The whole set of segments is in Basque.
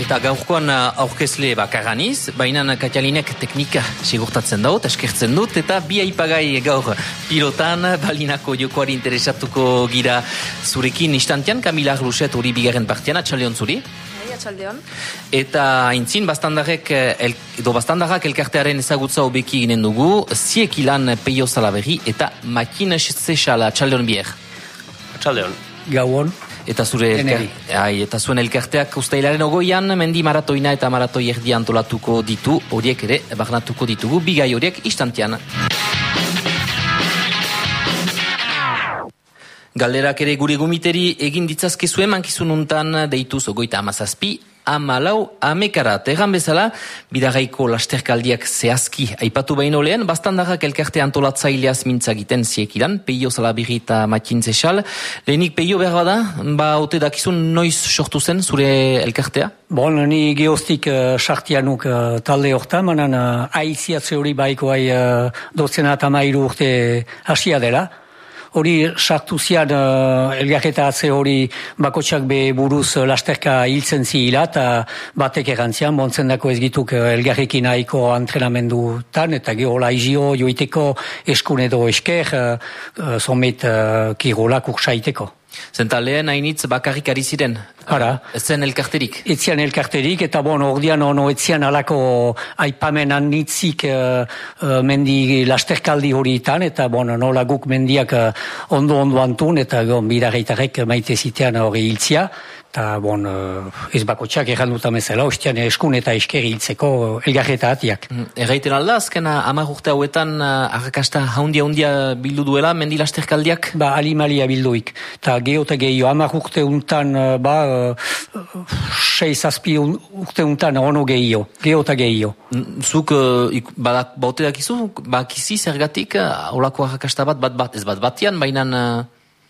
Eta gaurkoan aurkezle bakaraniz, baina Katalinek teknika sigurtatzen daut, eskertzen dut, eta bi aipagai gaur pilotan, balinako jokoari interesatuko gira zurekin instantean, Kamila Arluset hori bigarren partian, atxaldeon zuri. Atxaldeon. Eta haintzin, bastandarrak elkartearen ezagutza hobeki ginen dugu, Ziekilan Peio Salaberri eta Makin Zesala, atxaldeon bier. Atxaldeon. Gauon. Eta eta zuen elkarteak ustailaren 20an mendi maratoina eta maratoi erdia antolatuko ditu, horiek ere barnatuko ditugu, bigai horiek instantean. Galderak ere gure gomiteri egin ditzazkezue mankizun untan deituz 37 14 egan bezala, bidagaiko lasterkaldiak zehazki aipatu baino lehen, bastandarrak elkarte antolatzaileaz mintzagiten Ziekilan, Peio Salaberri eta Makin Zesal. Lehenik Peio behar bada, ote dakizun noiz sortu zen zure elkartea? Bon, ni geostik sartianuk talde hortan, manan aiziatze hori baiko dozena eta mairu urte hasia dela. Hori sartu zian elgarreta atze hori bakotsak be buruz lasterka hiltzen zihila eta batek errantzian, bontzen dako ez gituk elgarrekin nahiko antrenamendutan eta gerola izio joiteko eskun edo esker zomet kirola kursaiteko. Zenta lehen hainitz bakarrik ari ziren? Ara. Etzen elkarterik? Etzian elkarterik, eta ordian ono etzian alako aipamen anitzik mendi lasterkaldi horietan, eta nola guk mendiak ondo antun, eta bidarreitarek maite zitean hori hiltzia, eta ez bakotxak erranduta bezala, ostian eskun eta esker hiltzeko elgarreta atiak. Erraiten alda, azken 10 urte hauetan arrakasta haundia bildu duela, mendi lasterkaldiak? Alimalia bilduik. Eta geota gehiago, 10 urte untan, 6-7 urte untan ono gehiago, geota gehiago. Zuk, baute dakizu, bakizi zergatik, holako arrakasta bat, ez batian, baina...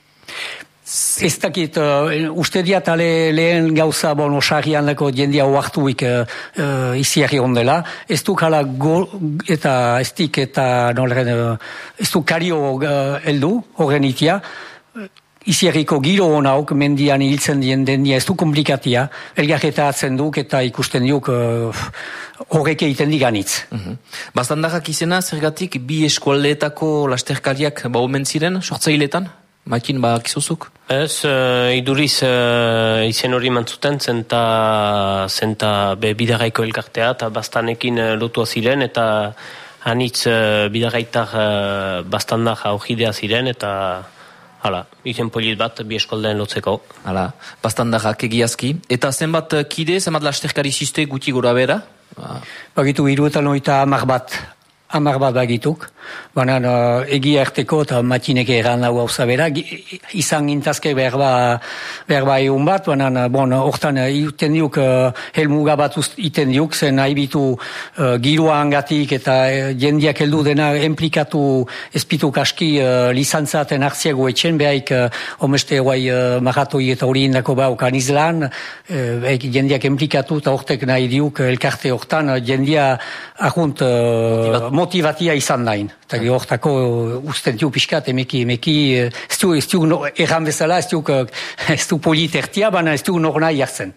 Ez dakit, uste diat lehen gauza osarrian dako jendia oartuik iziarri ondela. Ez du kala eta ez dik eta ez du kario heldu, horren itia. Iziarriko giro honauk mendian hiltzen dendia ez du komplikatia. Elgarreta atzen duk eta ikusten duk horrek egiten diganitz. Bastandarrak izena, zergatik bi eskualdeetako lasterkariak omen ziren, sortzailetan? Makin kizuzuk? Ez, iduriz izen hori mantzuten zenta bidagaiko elkartea eta bastanekin lotua ziren eta anitz bidagaitar bastandar aurkidea ziren eta izen polit bat bi eskolden lotzeko. Bastandarrak egiazki. Eta zenbat kide, zenbat lasterkari ziste guti gora bera? Bagitu 70 bat. 10 bat bagituk, baina egia erteko eta matinek erran hau bera, izan gintazke berba egun bat, baina hortan iten diuk helmuga bat iten diuk, zen haibitu giroa hangatik eta jendiak heldu dena implikatu ezpituk aski lizantzaten hartziago etxen, behaik omeste guai maratoi eta hori indako bauk anizlan, jendiak implikatu eta hortek nahi diuk elkarte hortan jendia ahunt motivatia izan dain. Eta hortako usten diuk pixkat, emeki, ez du erran bezala, ez du politertia, baina ez du nor nahi jartzen.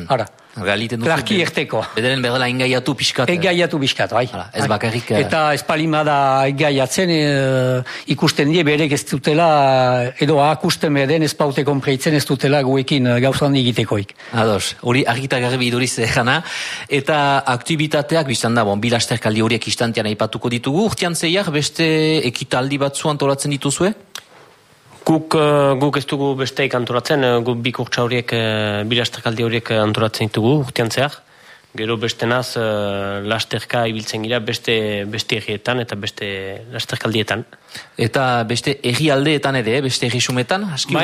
Klarki erteko. Bederen berdela engaiatu pixkat. Engaiatu pixkat, bai. Ez bakarrik. Eta ez palimada engaiatzen ikusten die berek ez dutela, edo akusten beden ez paute konpreitzen ez dutela guekin gauzan egitekoik. Ados, hori argita garbi iduriz jana. Eta aktibitateak, biztan da, bi lasterkaldi horiek instantean aipatuko ditugu. Urtean zeiak beste ekitaldi batzu antolatzen dituzue? Guk ez dugu besteik antolatzen, guk bi kurtsa horiek, bi lasterkaldi horiek antolatzen ditugu urtean zehar. Gero bestenaz lasterka ibiltzen gira beste errietan eta beste lasterkaldietan. Eta beste errialdeetan ere, beste errisumetan? Bai.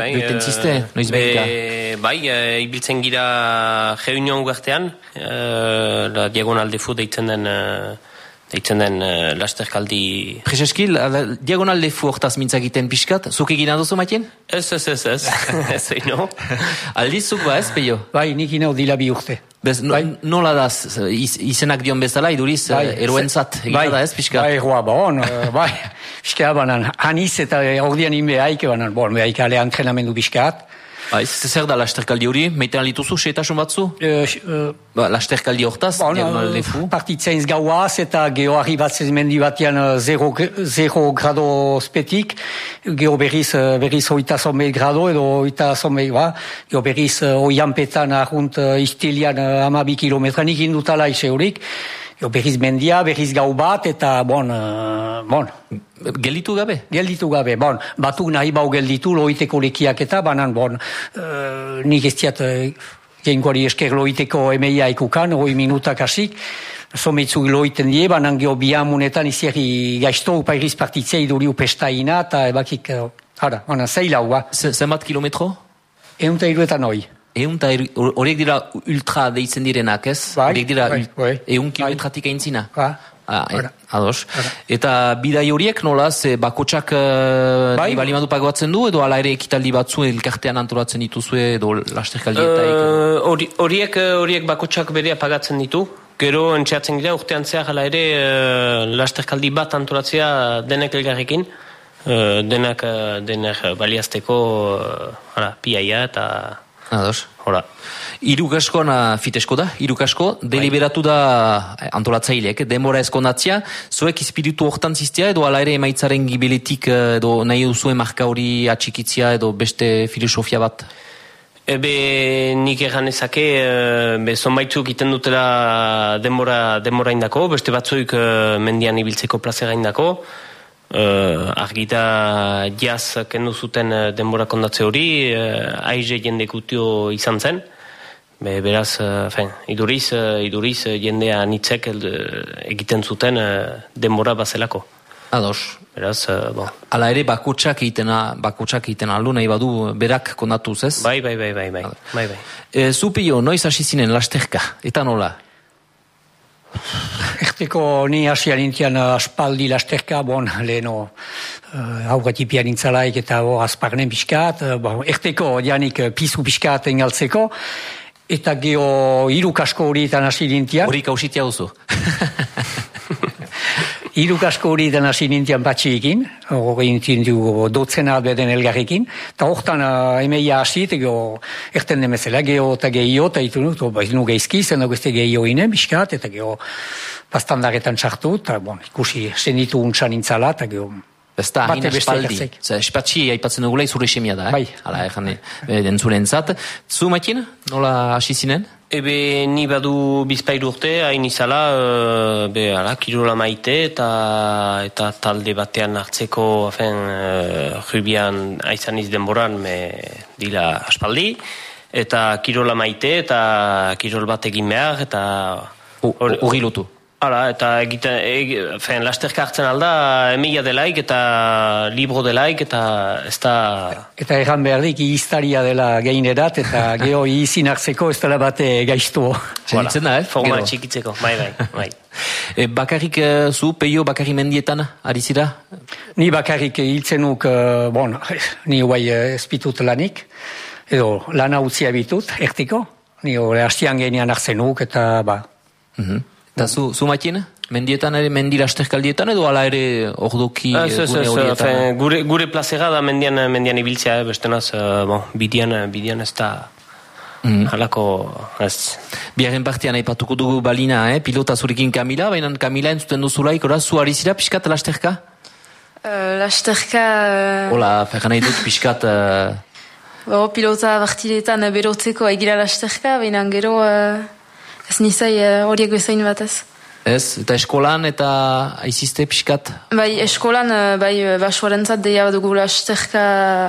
Bai, ibiltzen gira Reunion ugartean, Diagonal de Fu deitzen den lasterkaldi... Prezeski, Diagonal de Fu hortaz mintzakiten pixkat, zuk egin adozu matien? Ez, no. Aldizuk ez, Peio? Bai, nik inau dila bi urte. Nola da, izenak dion bezala, iduriz, eroentzat egin da ez, pixkat? Bai, bai, pixkat, banan, haniz eta ordian inbeaik, banan, behaik ale antrenamendu pixkat, Zer da lasterkaldi hori? Meiten alituzu, setasun batzu? Lasterkaldi hortaz, lefu? Partitzen gauaz eta geho arribatzen mendi batean 0 grado spetik, geho berriz oita zonbe grado edo oita zonbe, geho berriz oianpetan ahunt istilian 12 kilometran ikin dutala ise horik, geho berriz mendia, berriz gau bat eta bon. Gelditu gabe? Gelditu gabe, batuk nahi bau gelditu loiteko lekiak eta banan, nik ez diat genkoari esker loiteko emeia ikukan, 8 minutak hasik, sometzu loiten die, banan geho biamunetan izierri gaizto upairiz partitzei duri upestaina, eta ebakik, banan zeilau, Zenbat kilometro? 102 hoi. Horiek dira ultra deitzen direnak, ez? Horiek dira 1 kilometratik aintzina? Ados. Eta bidai horiek nolaz, bakotsak balimadu pagoatzen du, edo ala ere ekitaldi batzu elkartean antolatzen dituzue, edo lasterkaldietaik? Horiek bakotsak berea pagatzen ditu. Gero entxeatzen gira urtean zehar ala ere lasterkaldi bat antolatzea denek elgarrekin. Denak baliazteko piaia eta... Ados. Irukaskoan fitesko da, deliberatu da antolatzaileek, denbora eskondatzea, zuek espiritu hortan ziztea edo ala ere emaitzaren gibeletik edo nahi duzuen marka hori atxikitzia edo beste filosofia bat? Nik egan ezake, zonbaitzuk iten dutela denbora indako, beste batzuik mendian ibiltzeko plazera indako, argita jaz kendu zuten denbora kondatze hori, aize jendekutio izan zen, beraz, iduriz jendea nitzek egiten zuten denbora bazelako. Ados. Beraz, Ala ere bakotsak egiten aldu nahi badu berak kondatuz, ez? Bai. Zupio, noiz hasi zinen lasterka, eta nola? Erteko ni hasi anintian aspaldi lasterka, leheno aurratipian nintzalaik eta azparnen pixkat, erteko janik pizu pixkat engaltzeko, eta geho irukasko horietan hasi nintian. Hori kausitia duzu. Irukasko horietan hasi nintian batxiekin, hori nintian dotzena beden elgarrekin, eta hortan emeia hasi, eta erten demezela, geho eta gehio, eta itu nu geizki, zen dago ezte gehio inen, biskat, eta geho pastandaretan txartu, eta ikusi senditu untsan nintzala, eta geho... Ez da, hain espaldi. Espatxi aipatzen dugula izure semia da, Bai. Hala, entzuren zat. Zu, Matien, nola hasi zinen? Ni badu bizpairu urte, hain izala, kirola maite eta talde batean hartzeko, jubian aizan denboran, dila aspaldi, eta kirola maite eta kirol bat egin behar, eta... Hori lotu. Hala, eta lasterka hartzen alda, emeia delaik eta libro delaik, eta ez da... Eta erran behardik, iztaria dela geinerat, eta geho izin hartzeko ez dela bate gaiztuo. Zenitzen da, Forma txikitzeko, bai. Bakarrik zu, peio, bakarri mendietan, ari zira? Ni bakarrik hiltzenuk, ni guai espitut lanik, edo lana utzia bitut, ertiko, ni hastian genian hartzenuk, eta Eta zu Matien, mendietan ere, mendi lasterkaldietan edo ala ere ordoki gune horietan? Gure plazera da mendian ibiltzea, bestenaz, bidian ez da halako ez. Biaren partean aipatuko dugu balina, pilota zurekin Kamila, baina Kamila entzuten duzulaik, zu ari zira pixkat lasterka? Lasterka... Hola, ferran nahi dut pixkat... Pilota bartiletan berotzeko egira lasterka, baina gero... Ez nizai horiek bezain batez. Ez, eta eskolan eta aizizte pixkat? Bai, eskolan, basuarentzat deia dugu lasterka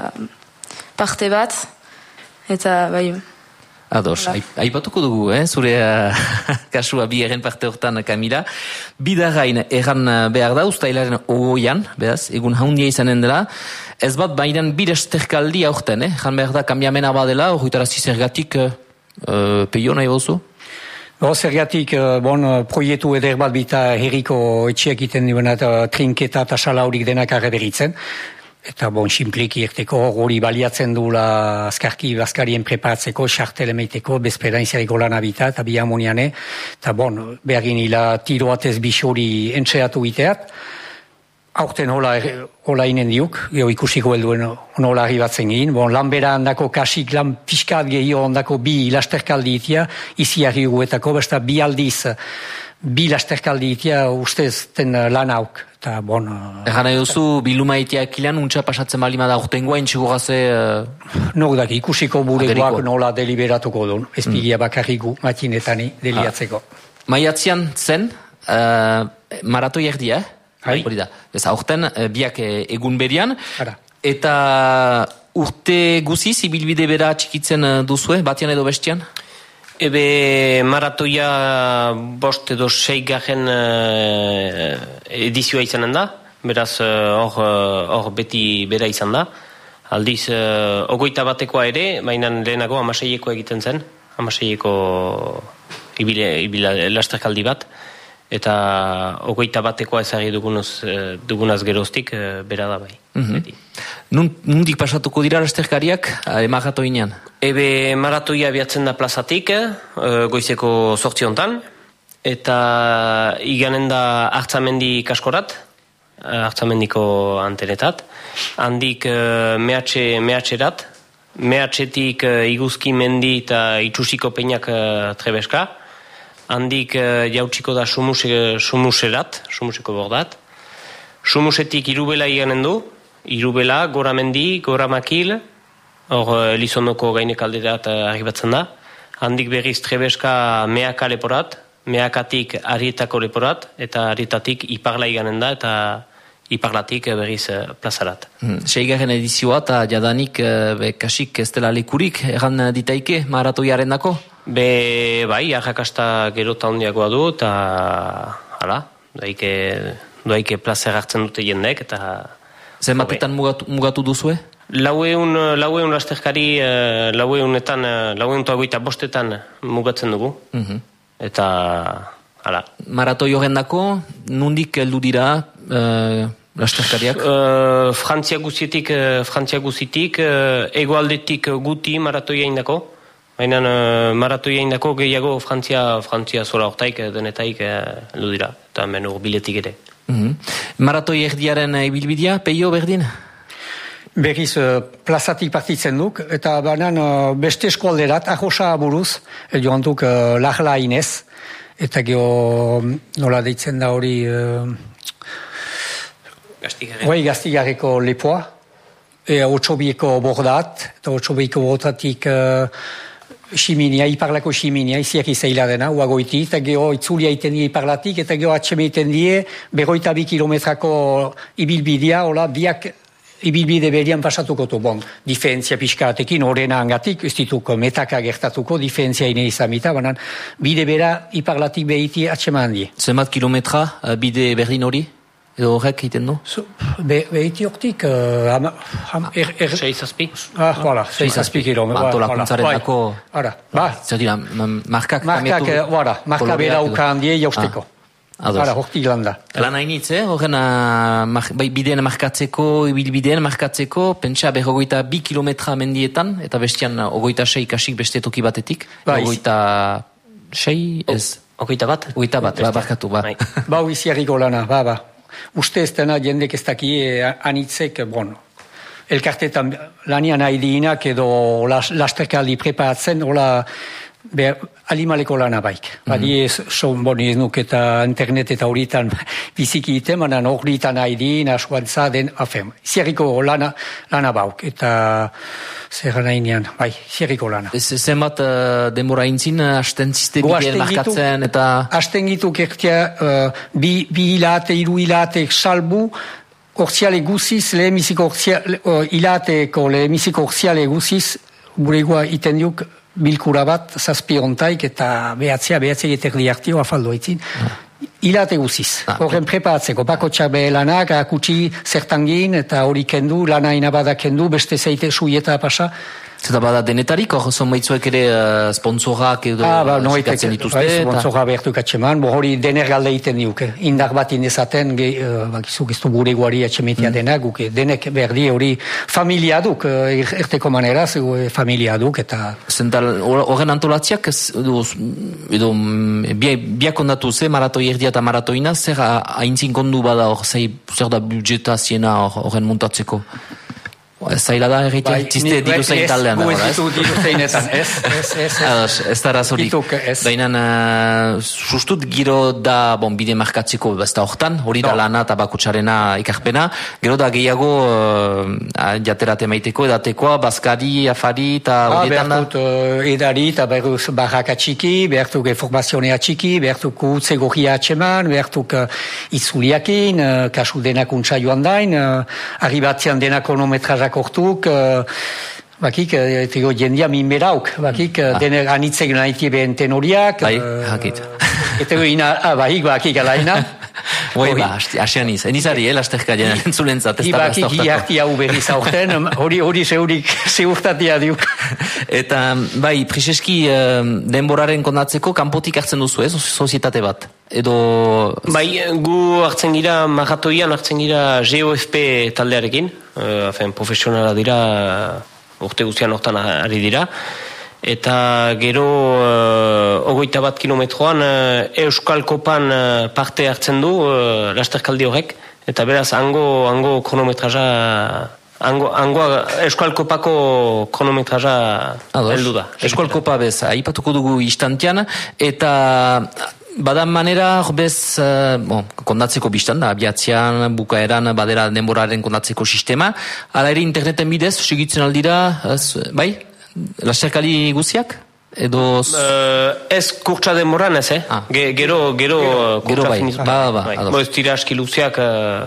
parte bat, eta bai... Ados, aipatuko dugu, zure kasua bi eren parte hortan, Kamila. Bidarrain erran behar da, ustailaren ogoian, beraz, egun haundia izanen dela. Ez bat, bainan bi lasterkaldi aurten, jan behar da, kambiamena badela, horretarazi zergatik peio nahi bozu? Zergatik, proiektu eder bat bita herriko etxeak iten duena trinketa eta salaurik denak arreberitzen. Eta simpliki erteko hori baliatzen duela azkarien preparatzeko, xartel emeiteko, bezperan izareko lan abita eta bihamoniane. Eta behagin hila tiroatez bixori entxeatu iteat. aurten hola inen diuk, ikusiko helduen nola arribatzen egin. Bon, lan bera handako kasik, lan piskat gehiago handako bi lasterkaldi itia, izi arriguetako, besta bi aldiz, bi lasterkaldi itia ustez ten lan hauk. Eta, bon... Egan nahi duzu, biluma itiak ilan, untxa pasatzen balima da, urtengoa intxigugaze... Nok daki, ikusiko buregoak nola deliberatuko duen, ezpigia bakarrigu matinetani deliatzeko. Maiatzean zen, maratoi erdia, hori da. Ez aurten, biak egun berian, eta urte guziz, ibilbide bera txikitzen duzue, batian edo bestian? Ebe maratoia 5 edo 6 garen edizioa izanen da, beraz hor beti bera izan da. Aldiz, 21 ere, baina lehenago 16 egiten zen, 16 lasterkaldi bat, eta 21 ezagri dugunaz geroztik bera da bai. Nundik pasatuko dira lasterkariak maratoinean? Ebe maratoia abiatzen da plazatik, goizeko 8 hontan, eta iganen da Artzamendi kaskorat, Artzamendiko antenetat, handik mehatxerat, mehatxetik Iguzki mendi eta Itxusiko peinak Trebeska, handik jautsiko da Sumuserat, Sumuseko bordat, Sumusetik Irubela iganen du, Irubela, Gora Mendi, Gora Makil, hor Elizondoko gainek alderat arribatzen da. Handik berriz Trebeska Meaka leporat, Meakatik Arietako leporat, eta Arietatik Iparla iganen da, eta Iparlatik berriz plazarat. Seigarren edizioa eta jadanik kasik ez dela lekurik, erran ditaike maratoiaren dako? Bai, arrakasta gerota handiagoa du, eta hala, doaike plazer hartzen dute jendek, eta... Zenbatetan mugatu duzue? 400 lasterkari, 425 mugatzen dugu. Eta, hala. Maratoi horrendako, nundik heldu dira lasterkariak? Frantzia guzitik, egoaldetik guti maratoia indako. Baina maratoia indako gehiago Frantzia zola hortaik denetaik heldu dira. Eta hemen biletik ere. Maratoi erdiaren ibilbidea, peio berdin? Berriz plazatik partitzen duk, eta banan beste eskualderat, ahosa buruz, joan duk Lajla Inez, eta geho nola deitzen da hori Gaztigarreko lepoa, Otsobieko bordat, eta Otsobieko bordatik Ximinia, Iparlako Ximinia, iziak izaila dena, uagoiti, eta geho itzulia iten die Iparlatik, eta geho atxeme iten die, 22 kilometrako ibilbidea, hola, biak ibilbide berian pasatuko du, bon, diferentzia pixkaatekin, horrena hangatik, ez dituk metaka gertatuko, diferentzia ine izamita, banan, bide bera Iparlatik behiti atxema handi. Zenbat kilometra bide berdin hori? Edo horrek egiten du? Behiti hortik... 6-7? Voilà, 6-7 kilometra. Antolakuntzaren dako... Zer dira, markak... Marka bera uka handie jausteko. Hortik landa. Lan hainitz, horren bideen markatzeko, ibilbideen markatzeko, pentsa 22 kilometra mendietan, eta bestian 26 kasik beste toki batetik. 26 ez... 21? 21, barkatu, ba. Bau iziarriko lana, ba. Uste ez dena jendek ez daki anitzek, bon, elkartetan lanian haidiinak edo lasterkaldi preparatzen, hola, alimaleko lana baik. Badi ez, ez nuk eta internet eta horietan biziki iten, manan horietan haidiin, asuantza den, afem. Zierriko lana bauk, eta zer nahinean, bai, zierriko lana. Zenbat demora intzin, hasten ziste bideen markatzen, eta... Hasten gitu kertia, bi hilate, 3 hilate salbu, orziale guziz, lehemiziko orziale guziz, buregoa iten diuk, bilkura bat, 7 ontaik, eta behatzea eterdi hartio, afaldo itzin. Hilate guziz. Horren preparatzeko, bakotxak behe lanak, akutsi zertangin, eta hori kendu, lana inabada kendu, beste zeite suieta pasa, Zeta bada denetarik, hor zonbaitzuek ere sponsorak edo sikatzen dituzte? Sponsorak behartu katxeman, hori dener galde egiten diuk. Indar bat indezaten, bakizuk ez du gure guari atxemetia denak, denek berdi hori familia duk, erteko maneraz, familia duk, eta... Zental, horren antolatziak, edo biak ondatu ze, maratoi erdia eta maratoina, zer haintzin kondu bada hor, zer da budjeta ziena horren muntatzeko? Zaila da erritu txiste diru zein taldean. Ez diru zeinetan, ez da razorik. Dainan, sustut giro da bide markatzeko besta hortan, hori da lana eta bakutsarena ikarpena, gero da gehiago jaterate maiteko, edatekoa, bazkari, afari eta horietan da? Behartut edari eta barraka txiki, behartuk formazionea txiki, behartuk utze gorria atxeman, behartuk itzuliakin, kasu denak untsa joan dain, arribatzean denak kronometrazak hortuk, bakik, etego jendia minberauk, bakik, dener anitzek nahitie behen tenoriak. Bai, hakit. Etego ina, bakik alaina. Hoi, asian enizari, lasterka jenen entzulentzat, ez da besta hortako. Iarti hau berriz aurten, hori zeurtatia diuk. Eta, bai, Priseski denboraren kondatzeko, kanpotik hartzen duzu, ez, sozietate bat? Edo... Bai, gu hartzen gira, maratoian hartzen gira GOFP taldearekin, profesionala dira, urte guztian hortan ari dira, eta gero 21 kilometroan Euskal Kopan parte hartzen du lasterkaldi horrek, eta beraz hango kronometraja, hango Euskal Kopako kronometraja heldu da. Euskal Kopa bez, aipatuko dugu istantean, eta... Badan manera, bez, kondatzeko biztan da, abiatzean, bukaeran, badera denboraren kondatzeko sistema. Hala ere interneten bidez, segitzen aldira, bai? Lasterkali guziak? Edo... Ez kurtsa denboran ez, Gero kurtsa bai, bai. Ez tira aski luziak,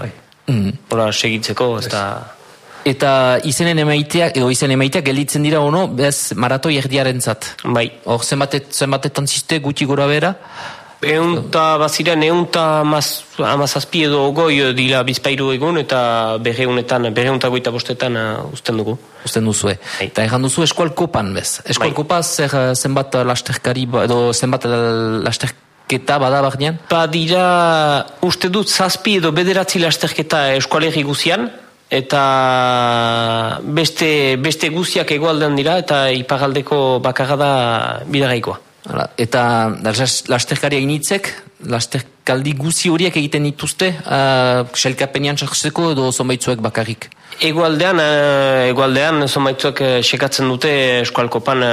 segitzeko, ez da... Eta izenen emaiteak gelditzen dira ono, bez maratoi erdiaren zat. Bai. Hor, zenbatetan ziste, guti gora bera? Baziren, amazazpi edo ogoi dila bizpairu egun, eta berreuntagoita bostetan usten dugu. Usten duzue. Eta erran duzu Eskual Kopan bez. Eskual Kopa zenbat lasterkari, edo zenbat lasterketa bada barnean? Badira, uste dut, zazpi edo bederatzi lasterketa eskualerri guzian, eta beste guziak egoaldean dira, eta ipagaldeko bakarra da bidaraikoa. Eta lasterkaria initzek, lasterkaldi guzi horiek egiten dituzte, selkapenean txarzeko edo zonbaitzuek bakarrik? Egoaldean zonbaitzuek sekatzen dute Eskual Kopan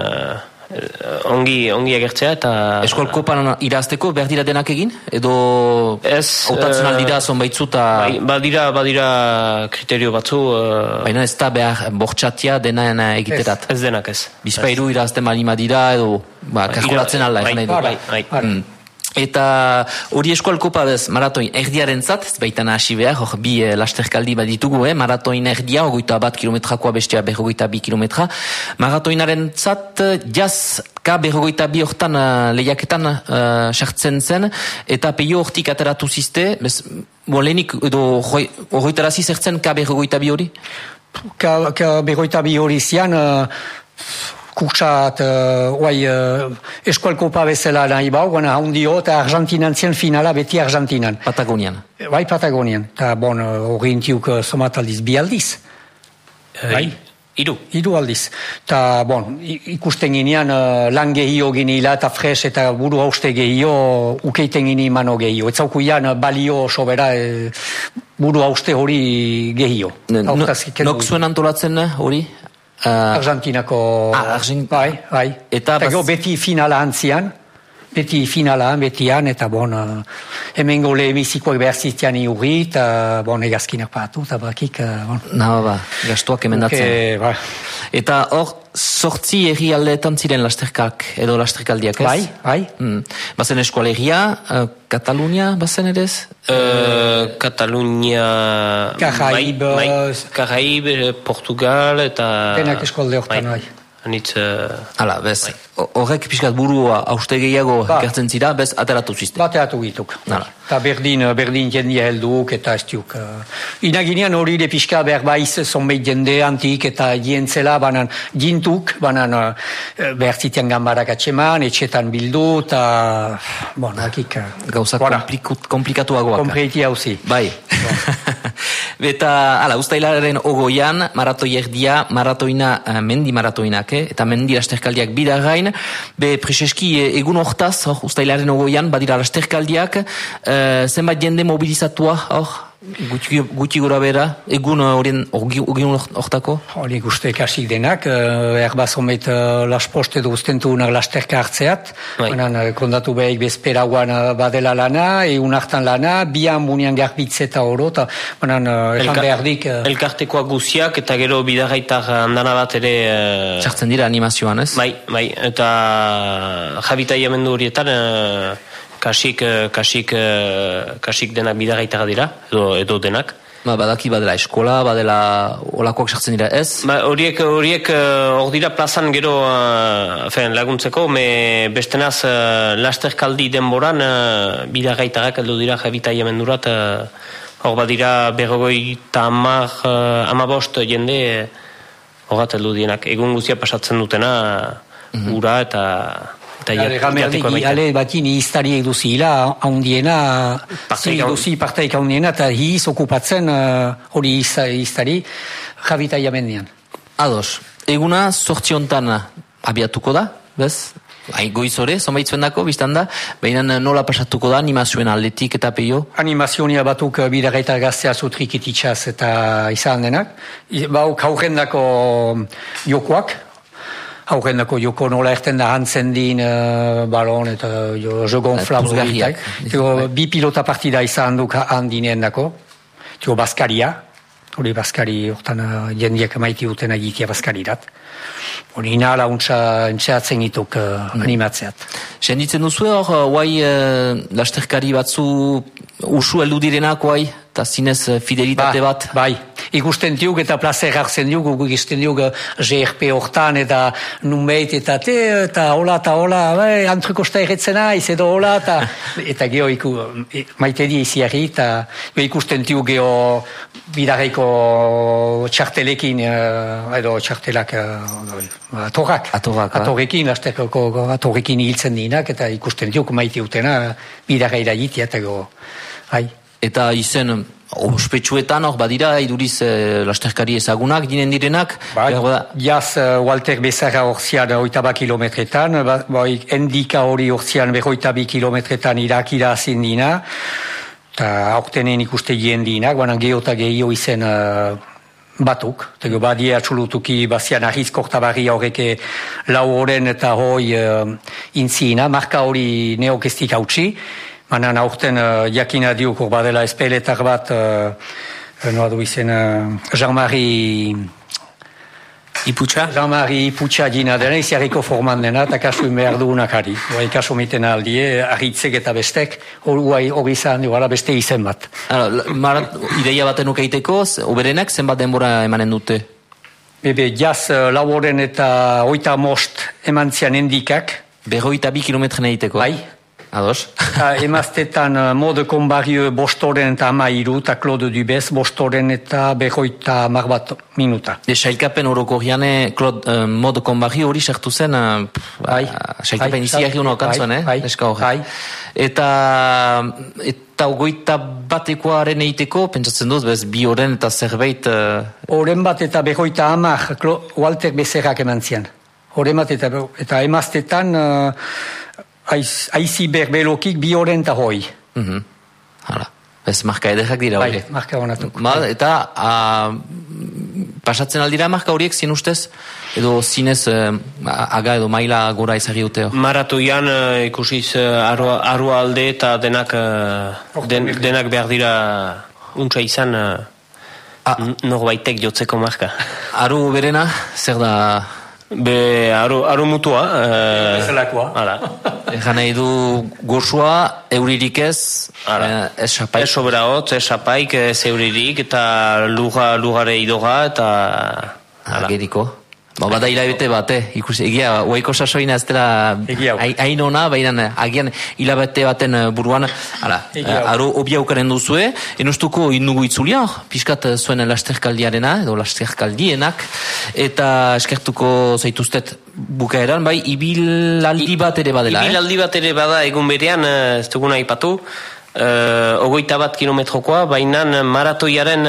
ongi agertzea eta... Eskual Kopan irazteko behar dira denak egin? Edo hautatzen aldira zonbaitzu eta... Badira kriterio batzu... Baina ez da behar bortxatia denen egiterat? Ez denak ez. Bizpairu irazten malima dira edo... kalkulatzen alda. Bai. Eta hori Eskual Kopa bez maratoin erdiaren zat, ez baitana hasi behar, hor bi lasterkaldi bat ditugu, maratoin erdia, 21 kilometrakoa bestea 22 kilometra. Maratoinaren zat, jazka 22 hortan lehiaketan sartzen zen, eta peio hortik ateratu zizte, lehenik edo horretarazi zertzen ka 22 hori? Ka 22 hori zian... Kursat, Eskual Kopa bezala nahi bau, gana haundio, eta Argentinan zien finala beti Argentinan. Patagonian. Bai, Patagonian. Eta, hori intiuk somat aldiz, bi aldiz. Bai? Hiru aldiz. Eta, ikusten ginean lan gehio ginila eta fres eta buru hauste gehio ukeiten gini mano gehio. Ez zaukuian balio sobera buru hauste hori gehio. Nok zuen antolatzen hori? Argentinako... Bai. Eta beti finala antzian, betian, eta hemen gole emizikoak behar zitian iurri, eta egazkinak patu, eta bakik... gastuak emendatzen. Eta hor, 8 herri aldeetan ziren lasterkak, edo lasterkaldiak, ez? Bai. Bazen Eskualegia, Katalunia, bazen ere ez? Katalunia... Karaib, Portugal, eta... Denak eskolde hortan, bai. Hala, horrek pixkat burua hauste gehiago gertzen zira, bez ateratu zizte. Bateatu gituk. Hala. Eta berdin jendia helduk, eta ez diuk. Inaginean hori de pixka berbaiz zonbeit jende antik eta jientzela, banan jintuk, banan behartzitean gambarak atxeman, etxetan bildu, eta, akik... Gauza komplikatuagoak. Kompreiti hauzi. Bai. Eta, ustailaren ogoian, maratoierdia, maratoina, mendi maratoinak, eta mendi lasterkaldiak bidagain, preseski egun hortaz, ustailaren ogoian, badira lasterkaldiak, zenbat jende mobilizatua, gutxi gora bera, egun hortako? Hori guzti kasik denak, erbazomeit laspost edo ustentu unak lasterka hartzeat, kondatu behik bezperaguan badela lana, egun hartan lana, bian bunian garbitze eta oro, eta ekan behardik... Elkartekoak guziak eta gero bidarraitar handana bat ere... Txartzen dira animazioan, ez? Bai, eta jabitaiamendu horietan... Kasik denak bidarraitara dira, edo denak. Badaki badela eskola, badela olakoak sartzen dira, ez? Horiek hor dira plazan gero laguntzeko, bestenaz lasterkaldi denboran bidarraitarak heldu dira jabitaiamendurat, hor badira 55 jende horat heldu dienak. Egun guzia pasatzen dutena, ura eta... Ale batin iztariek duzila, haundiena, partaik haundiena, eta hiz okupatzen hori iztari jabitai amendian. Ados, eguna sortziontan abiatuko da, bez? Goizore, zonbaitzuen dako, biztanda, behinan nola pasatuko da animazioen aldetik eta peio? Animazionia batuk bidarraita gaztea zutrikititzaz eta izan denak. Bauk haurendako jokoak, haurendako joko nola erten da hantzen din balon eta jogon flabueritak. Bi pilota partida izan duk handinen dako. Baskaria. Hori baskari hortan jendiak maiti duten agitia baskarirat. Hori nala untxeatzen dituk animatzeat. Senditzen duzu hor, guai lasterkari batzu usu heldu direnak guai, eta zinez fidelitate bat? Bai. Ikusten diuk eta plazer hartzen diuk, ikusten diuk GRP hortan eta nunbeit eta hola, antrekosta erretzen aiz edo hola, eta geho maite di iziarri, eta ikusten diuk geho bidarreiko txartelekin, edo txartelak atorrekin, atorrekin hiltzen dinak, eta ikusten diuk maite utena bidarreira jitia, eta geho, Eta izen ospetsuetan hor badira iduriz lasterkari ezagunak dinen direnak? Jaz Walter Bezarra horzian 8 kilometretan, endika hori horzian 2 kilometretan irakira zindina, eta aurtenen ikuste jendinak, baina geota gehio izen batuk, tego badia atxulutuki bazian arriz kortabarria horreke lau horren eta hoi intzina, marka hori neokestik hautsi, manan aurten jakina diuk hor badela espeletar bat, noa du izen, Jean-Marie Iputxa dina dena, iziarriko forman dena, eta kasu behar dugunak ari. Kasu miten aldie, arritzek eta bestek, hori izan, beste izen bat. Ideia baten ukeiteko, oberenak zenbat denbora emanen dute? Jaz, lauren eta 85 emantzian endikak. 2 kilometren egiteko? Bai. Ados. Emaztetan Mode Konbarrio bostoren eta 13, eta Claude Dubez bostoren eta 50 bat minuta. Sailkapen orokorriane Mode Konbarrio hori sartu zen, sailkapen iziarri hono okantzuen, eska horre. Eta 21 egiteko, pentsatzen duz, bi horren eta zerbait... Horren bat eta 50 Walter Bezerrak eman zian. Horren bat eta emaztetan... Aizi berbelokik 2 horren eta hoi. Hala, ez marka ederrak dira hori. Bai, marka honatuk. Eta pasatzen aldira marka horiek zin ustez? Edo zinez aga edo maila gora izari dute? Maratoian ikusiz arua alde eta denak behar dira untsa izan norbaitek jotzeko marka. Aru berena, zer da... Aru mutua. Bezalakoa. Egan nahi du gorsua, euririk ez sapaik. Ez sobera hotz, ez sapaik, ez euririk, eta lugare idoga, eta... Geriko. Bada hilabete bat, ikusi, egia, oaiko sasoina ez dela hain ona, baina agian hilabete baten buruan, aro obiaukaren duzue, enustuko innugu itzulia, piskat zuen lasterkaldiarena, edo lasterkaldienak, eta eskertuko zaituztet bukaeran, bai, ibilaldi bat ere badela, Ibilaldi bat ere bada egun berean, ez duguna aipatu, 21 kilometrokoa, baina maratoiaren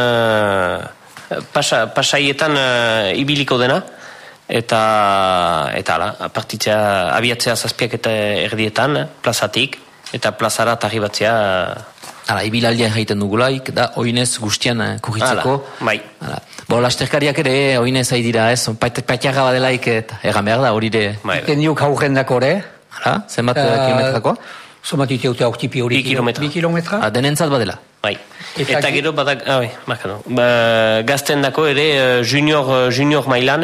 pasaietan ibiliko dena, eta ala, partitzea abiatzea 7 eta erdietan, plazatik, eta plazara arribatzea. Ibilaldia egiten dugulaik, da oinez guztian kurritzeko. Bai. Lasterkariak ere oinez ari dira, ez? Patiaga badelaik, egan behar da, hori ere. Kendiuk haurrendako ere. Zenbat kilometrako? Somat iteute aurtipi hori. 2 kilometra. Denentzat badela. Bai. Eta gero badak, gazten dako ere junior mailan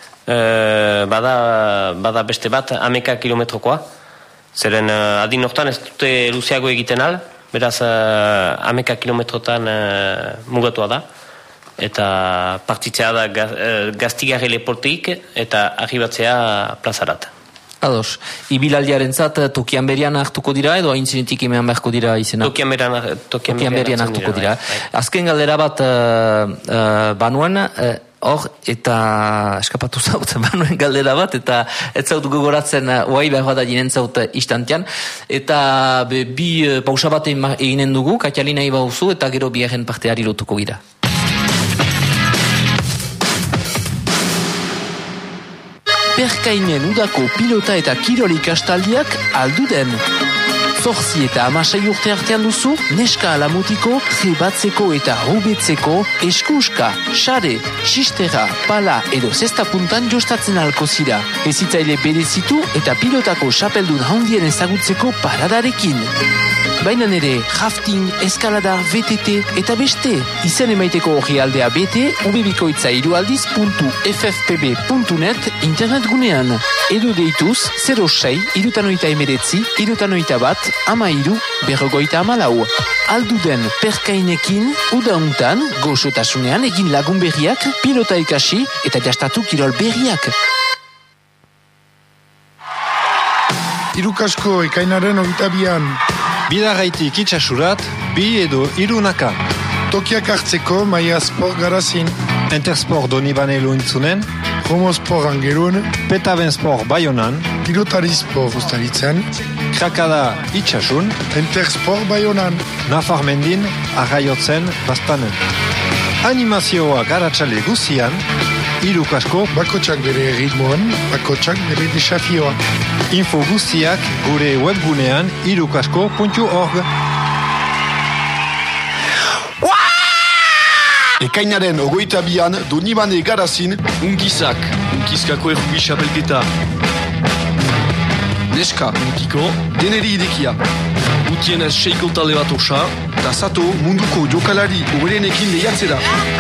bada beste bat 11 kilometrokoa. Zeren adin hortan ez dute luzeago egiten al, beraz 11 kilometrotan mugatua da. Eta partitzea da gaztigarri leportik eta arribatzea plazarat. Ados, ibilaldiaren zat tokian berian hartuko dira edo haintzinetik emean beharko dira izena? Tokian berian hartuko dira. Azken galdera bat banuen, hor, eta eskapatu zaut banuen galdera bat, eta ez zaut gogoratzen oai behar bat aginen zaut istantean, eta bi pausa bat eginen dugu, Katialina ibauzu, eta gero biaren parteari lotuko gira. Perkainen udako pilota eta kirol ikastaldiak alduden. 8 eta 16 urte artean duzu, neska alamutiko, jebatzeko eta rubetzeko, eskuska, xare, xistera, pala edo zesta puntan jostatzen alko zira. Ezitzaile berezitu eta pilotako xapeldun handien ezagutzeko paradarekin. Baina nere, rafting, eskalada, VTT eta beste. Izen emaiteko hori aldea bete, ubebikoitza irualdiz.ffpb.net internet gunean. Edo deituz, 06-69-71-13-12-13. Alduden perkainekin, udauntan, goxotasunean egin lagun berriak, pilota ikasi eta jastatu kirol berriak. Irukasko ekainaren 22an. Bidarraitik itxasurat, 2 edo 3 naka. Tokiak hartzeko Maia Sport Garazin. Intersport Donibane lointzunen. Homosport Angelun. Petaben Sport Bayonan. Pilotari Sport Ustaritzen. Krakada itxasun. Intersport Bayonan. Nafarmendin, Arraiotzen, Bastanen. Animazioa garatxale guzian. Irukasko, bakotxak bere ritmoan, bakotxak bere desafioa. Info guztiak gure webgunean irukasko.org. Ekainaren 22an Donibane Garazin Unkizak, Unkizkako errugi xapelketa. Neska, Unkiko, deneri idekia. Gutienez 6 talde bat osa. Ta zato munduko jokalari uberenekin lehiatzera.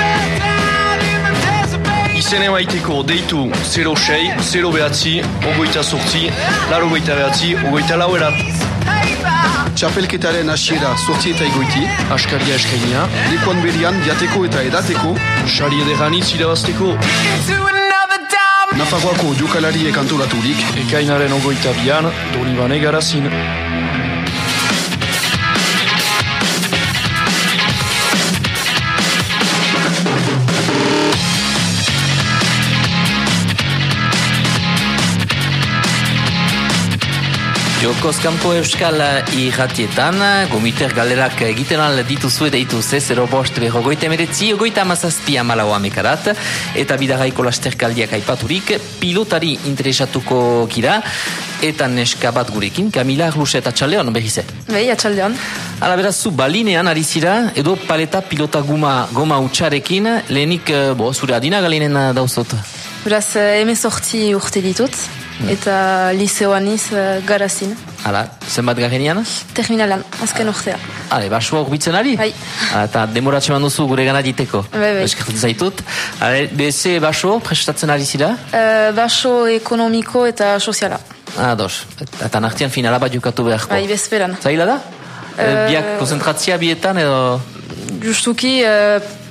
Izen emaiteko deitu 06, 0 ogoita sortzi, 89, ogoita lauerat. Txapelketaren hasiera 8 eta egoiti. Askaria eskainia. Lekuan berian jateko eta edateko. Sari ederranitz irabazteko. Nafarroako jokalariek antolaturik. Ekainaren 22an Donibane Garazin. Jokoz kanpo euskal irratietan, gomiter galerak egiten al dituzue deituz, 0-5-berrogeita-19, ogoita-17 eta bidarraiko lasterkaldiak aipaturik, pilotari interesatuko gira, eta neska bat gurekin, Kamila Arluse eta Txaldeon, behize? Bai, atxaldeon. Ala beraz, zu balinean ari zira, edo paleta pilota goma utxarekin, lehenik, zure adina galinen dauzot? Beraz, 18 urte ditut. Eta liseoaniz Garazin. Hala, zenbat gagenian? Terminalan, azken urtea. Hale, basua urbitzen ari? Bai. Eta demoratxe manduzu gure gana diteko. Bai. Eskertzen zaitut. Hale, BC baso prestatzen ari zira? Baso ekonomiko eta soziala. Ados, eta nartian finala bat jukatu beharko. Bai, bezperan. Zaila da? Biak konzentratzia bietan edo? Justuki,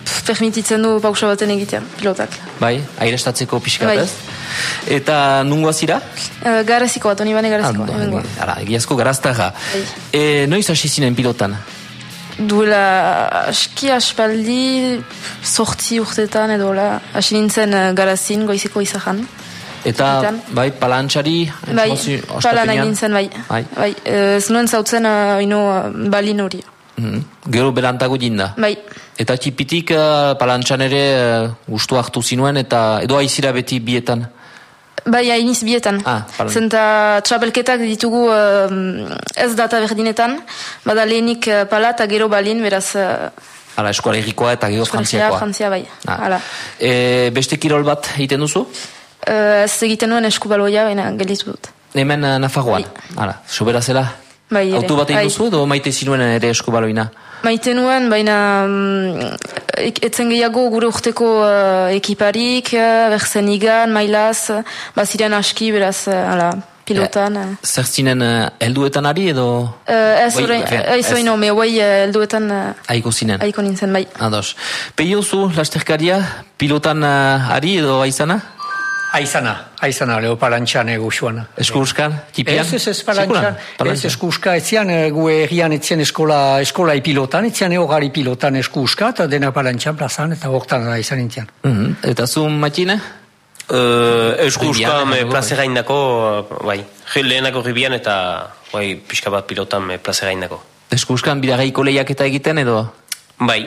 permititzen du pausa baten egitean, pilotak. Bai, airestatzeko pixkat Bai. ez? Eta nungoa zira? Garaziko bat, Donibane garaziko. Egiazko garaztaga. Noiz hasi zinen pilotan? Duela aski aspaldi 8 urtetan edo hasi nintzen garazin goizeko izajan. Eta, bai, palantxari? Bai, palan hain nintzen, bai. Ez nuen zautzen balin hori. Gero berantago jinda? Bai. Eta tipitik palantxan ere gustu hartu zinuen, eta edo aizira beti bietan? Bai, hainiz bietan. Zenta txapelketak ditugu ez data berdinetan, bada lehenik pala eta gero balin, beraz... Hala, eskola errikoa eta gero frantziakoa. Frantzia, bai. Beste kirol bat egiten duzu? Ez egiten nuen eskubaloia, baina gelditu dut. Hemen Nafarroan? Hala, sobera zela? Bai, ere. Auto bat egin duzu edo maite zinuen ere eskubaloina? Maite nuen, baina etzen gehiago gure urteko ekiparik, berzen igan, mailaz, baziren aski, beraz, pilotan. Zer zinen helduetan ari edo? Ez oino, me guai helduetan aiko zinen? Aiko nintzen, bai. Ados. Peiozu, lasterkaria, pilotan ari edo aizana? Aizana, leo palantxan egosuan. Eskuskan, tipian? Ez palantxan, ez eskuska, etzian gu errian etzien eskola pilotan, etzian egogari pilotan eskuska, eta dena palantxan plazan, eta hortan izan nintzen. Eta zu, Matine? Eskuska, plazera indako, bai, lehenako ribian eta pixka bat pilotan plazera indako. Eskuskan, bidagaiko lehiaketa egiten edo? Bai.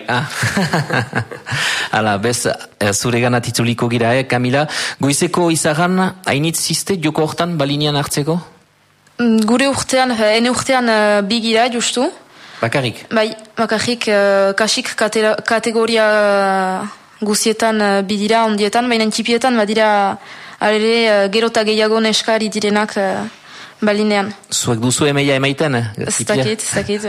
Hala, bez, zure gana tituliko gira, Kamila. Goizeko izagan, hainitz ziste, joko hortan, balinian hartzeko? Gure urtean, ene urtean bi gira, justu. Bakarrik? Bai, bakarrik, kasik kategoria guzietan bi dira, ondietan, baina txipietan, badira, alere, gerota gehiago neskari direnak balinean. Zuek duzu emeia emaiten? Ez dakit,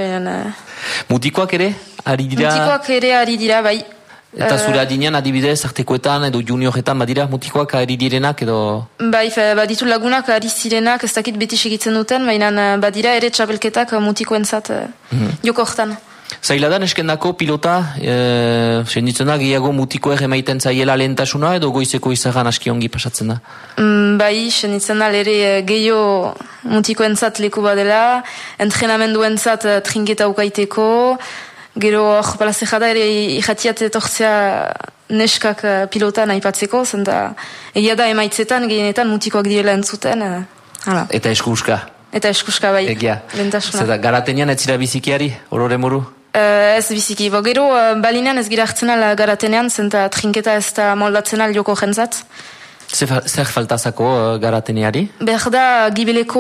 Mutikoak ere? Mutikoak ere ari dira, bai. Eta zure adinean adibidez, artekoetan edo juniorretan badira mutikoak ari direnak edo... Bai, baditu lagunak ari zirenak, ez dakit beti segitzen duten, baina badira ere txapelketak mutikoentzat joko hortan. Zaila da neskendako pilota, senditzen da, gehiago mutikoek emaiten zaiela lehentasuna edo goizeko izagan aski ongi pasatzen da? Bai, senditzen da, ere gehiago mutikoentzat leku badela, entrenamenduentzat trinketa ukaiteko, gero hor palazejada ere irratiat etortzea neskak pilotan aipatzeko, zenta egia da emaitzetan, gehienetan mutikoak direla entzuten. Eta eskuska? Eta eskuska, bai. Egia. Lentasuna. Zeta, garatenean ez zira bizikiari, orore moru? Ez biziki. Gero balinean ez gira hartzen ala garatenean, zenta trinketa ez da moldatzen al joko jentzat. Zer faltazako garateneari? Behar da gibeleko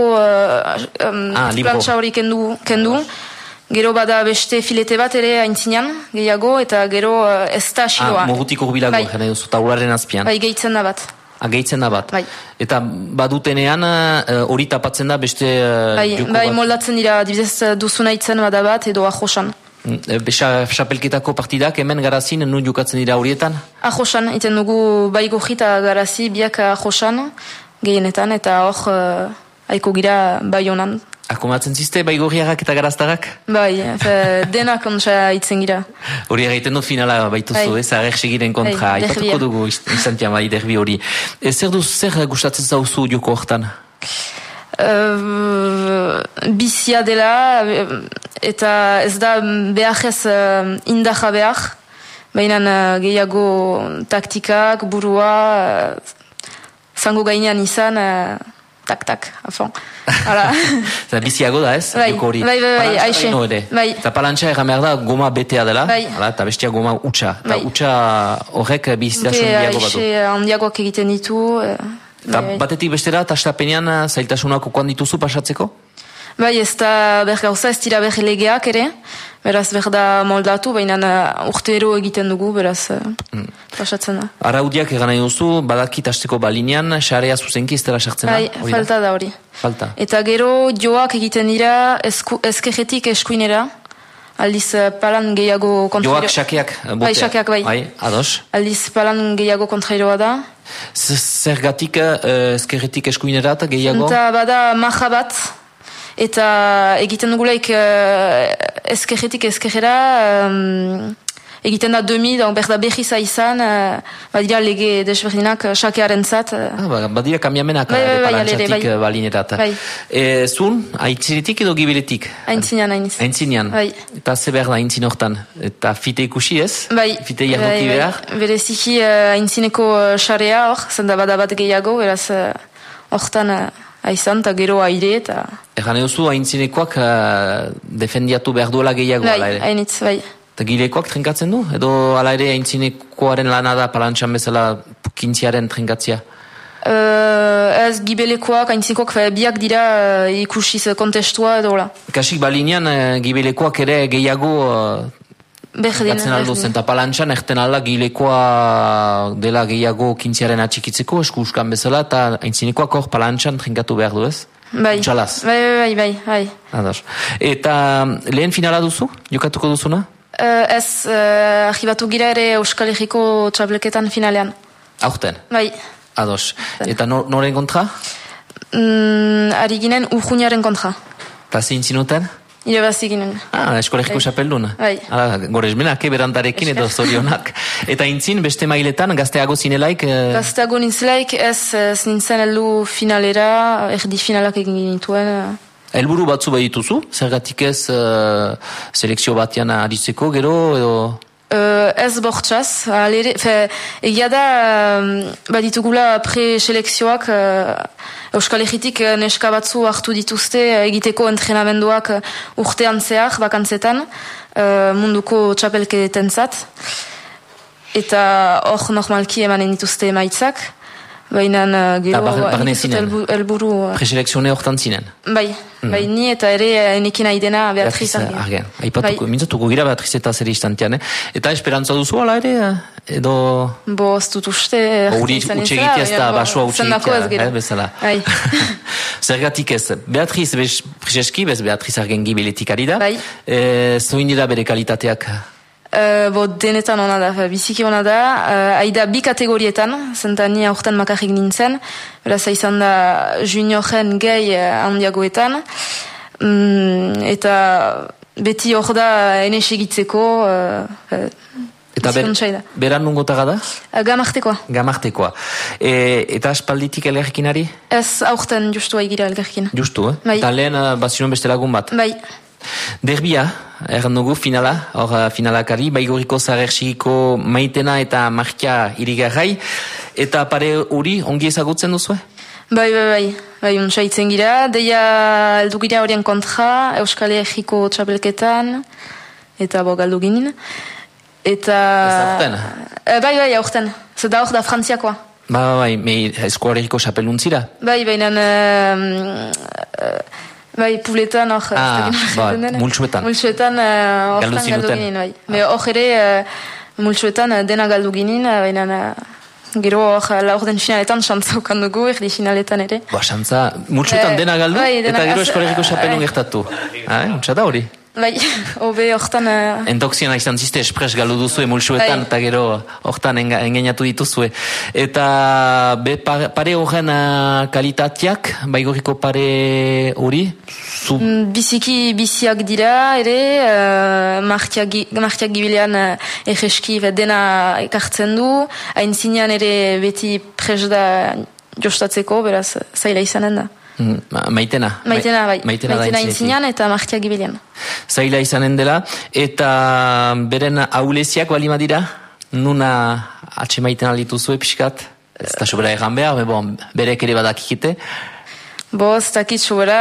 plantxa hori kendu. Gero bada beste filete bat ere aintzinean, gehiago, eta gero ez da asiloa. Mogutiko gubilago, jena duzu, taularen azpian. Bai, gehitzen da bat. Gehitzen da bat. Bai. Eta badutenean hori tapatzen da beste joko bat? Bai, moldatzen dira, dibidez duzuna itzen bada bat edo ahosan. Xapelketako partidak hemen garazin nun jokatzen dira horietan? Ahosan, iten dugu bai goji eta garazi biak ahosan gehienetan, eta hor haiko gira bai honan. Akomatzen ziste, bai gorriagak eta garaztarrak? Bai, denak ontsa itzen gira. Hori egiten dut finala baituzu, ez? Ager segiren kontra. Aipatuko dugu izantian bai derbi hori. Zer gustatzen zauzu joko hortan? Bizia dela, eta ez da behar ez indaja behar, baina gehiago taktikak, burua, zango gainean izan, tak, afon. Eta biziago da ez? Bai, aixe. Eta palantxa egan behar da goma betea dela, eta bestia goma utxa. Eta utxa horrek bizitasun diago batu. Aixe handiagoak egiten ditu. Batetik bestera, tastapenean zailtasunak okuan dituzu pasatzeko? Bai, ez da gauza ez dira behar legeak ere, beraz behar da moldatu, baina urtero egiten dugu, beraz pasatzen da. Araudiak egan nahi duzu, badakit hasteko balinean, xarea zuzenki ez dela sartzen da? Bai, falta da hori. Falta. Eta gero joak egiten dira ezkerretik eskuinera, aldiz palan gehiago kontrairoa. Joak xakeak botea? Bai, xakeak bai. Bai, ados. Aldiz palan gehiago kontrairoa da. Zergatik ezkerretik eskuinera eta gehiago? Eta bada maja bat, eta egiten dugulaik ezkerretik ezkerrera egiten da 2000, berda behiza izan, badira lege desberdinak sakearen zat. Badira kamiamenak palantxatik balinerat. Zun, aintziritik edo gibiletik? Aintzinean. Eta ze behar da aintzin hortan? Eta fite ikusi ez? Fite jarduki behar? Bereziki aintzineko xarea hor, zenda bada bat gehiago, beraz hortan aizan, eta gero aire, eta... Egan eusu aintzinekoak defendiatu behar duela gehiago, ala ere? Hainitz, bai. Eta gilekoak trinkatzen du? Edo ala ere aintzinekoaren lana da palantxan bezala kintziaren trinkatzia? Ez gibelekoak, aintzinekoak biak dira ikusiz kontestua edo la. Kasik balinean gibelekoak ere gehiago... Gatzen aldo zen, eta palantxan erten alda gilekoa dela gehiago kintziaren atxikitzeko, eskuskan bezala, eta aintzinekoak hor palantxan trinkatu behar du ez? Bai. Txalaz? Bai. Adar. Eta lehen finala duzu? Jokatuko duzuna? Ez, argibatu gira ere Euskal Herriko txableketan finalean. Aurten? Bai. Ados. Eta noren kontra? Ari ginen Urjuniaren kontra. Eta zein zinuten? Irabazi ginen. Eskolekiko xapelduna. Bai. Goresmenak, berantarekin edo zorionak. Eta intzin, beste mailetan, gazteago zinelaik? Gazteago nintzelaik, ez nintzen heldu finalera, erdi finalak egin ginituen. Helburu batzu behituzu? Zergatik ez selekzio batean aritzeko, gero edo... Ez bortxaz. Egia da, baditugula pre-selekzioak Euskal Herritik neska batzu hartu dituzte egiteko entrenamenduak urtean zehar, bakantzetan, munduko txapelketen zat. Eta hor normalki emanen dituzte emaitzak. Baina gero elburu... Preselekzione hortan zinen? Bai, ni eta ere enekin aidena Beatriz Argen. Aipatuko, mintzatuko gira Beatriz eta zer istantean, Eta esperantza duzu ala ere, edo... Bo, ez dut uste... Uri utxegitea ez da, basua utxegitea, bezala. Zergatik ez, Beatriz Prezeski, bez Beatriz Argen gibiletik ari da. Zoin dira bere kalitateak? Denetan ona da, biziki ona da, aida bi kategorietan, zenta ni aurten makarrik nintzen, beraz izan da junioren gehi handiagoetan, eta beti hor da ene segitzeko, eta beran nungotaga da? Gamartekoa. Eta aspalditik elgarrekin ari? Ez aurten justu aigira elgarrekin. Justu, Eta lehen bazinon beste lagun bat? Bai. Derbia, erran dugu finala, hor finalakari, Baigorriko Zarerxiko Maitena eta Markia irigarrai, eta pare hori ongi ezagutzen duzue? Bai, untxaitzen gira, deia eldu gira horien kontra, Euskal Herriko txapelketan, eta galdu ginen. Eta... Ez aurten? Bai, aurten, zeda hor da frantziakoa. Bai, Euskal Herriko txapeluntzira? Bai, Bai, Publietan hor... Multsuetan. Multsuetan hortan galdu ginen, bai. Hor ere, multsuetan dena galdu ginen, baina gero hor laurden finaletan xantzaukan dugu, erdi finaletan ere. Xantza, multsuetan dena galdu, eta gero eskolegiko xapelun gertatu. Untsa da hori? Bai, hobe hortan... Entoxian izan ziste espres galdu duzue multsuetan, eta gero hortan engainatu dituzue. Eta pare horren kalitateak, Baigorriko pare hori? Biziki biziak dira, ere, martiak gibilean egeski dena ekartzen du, hain zinean ere beti pres da jostatzeko, beraz, zaila izanen da. Maitena, bai. Maitena intzinean eta martiak gibilean. Zaila izanen dela, eta beren auleziak balima dira, nuna atxe maiten aldituzue pixkat, ez da sobera egan behar, berek ere badakikite. Ez dakit sobera,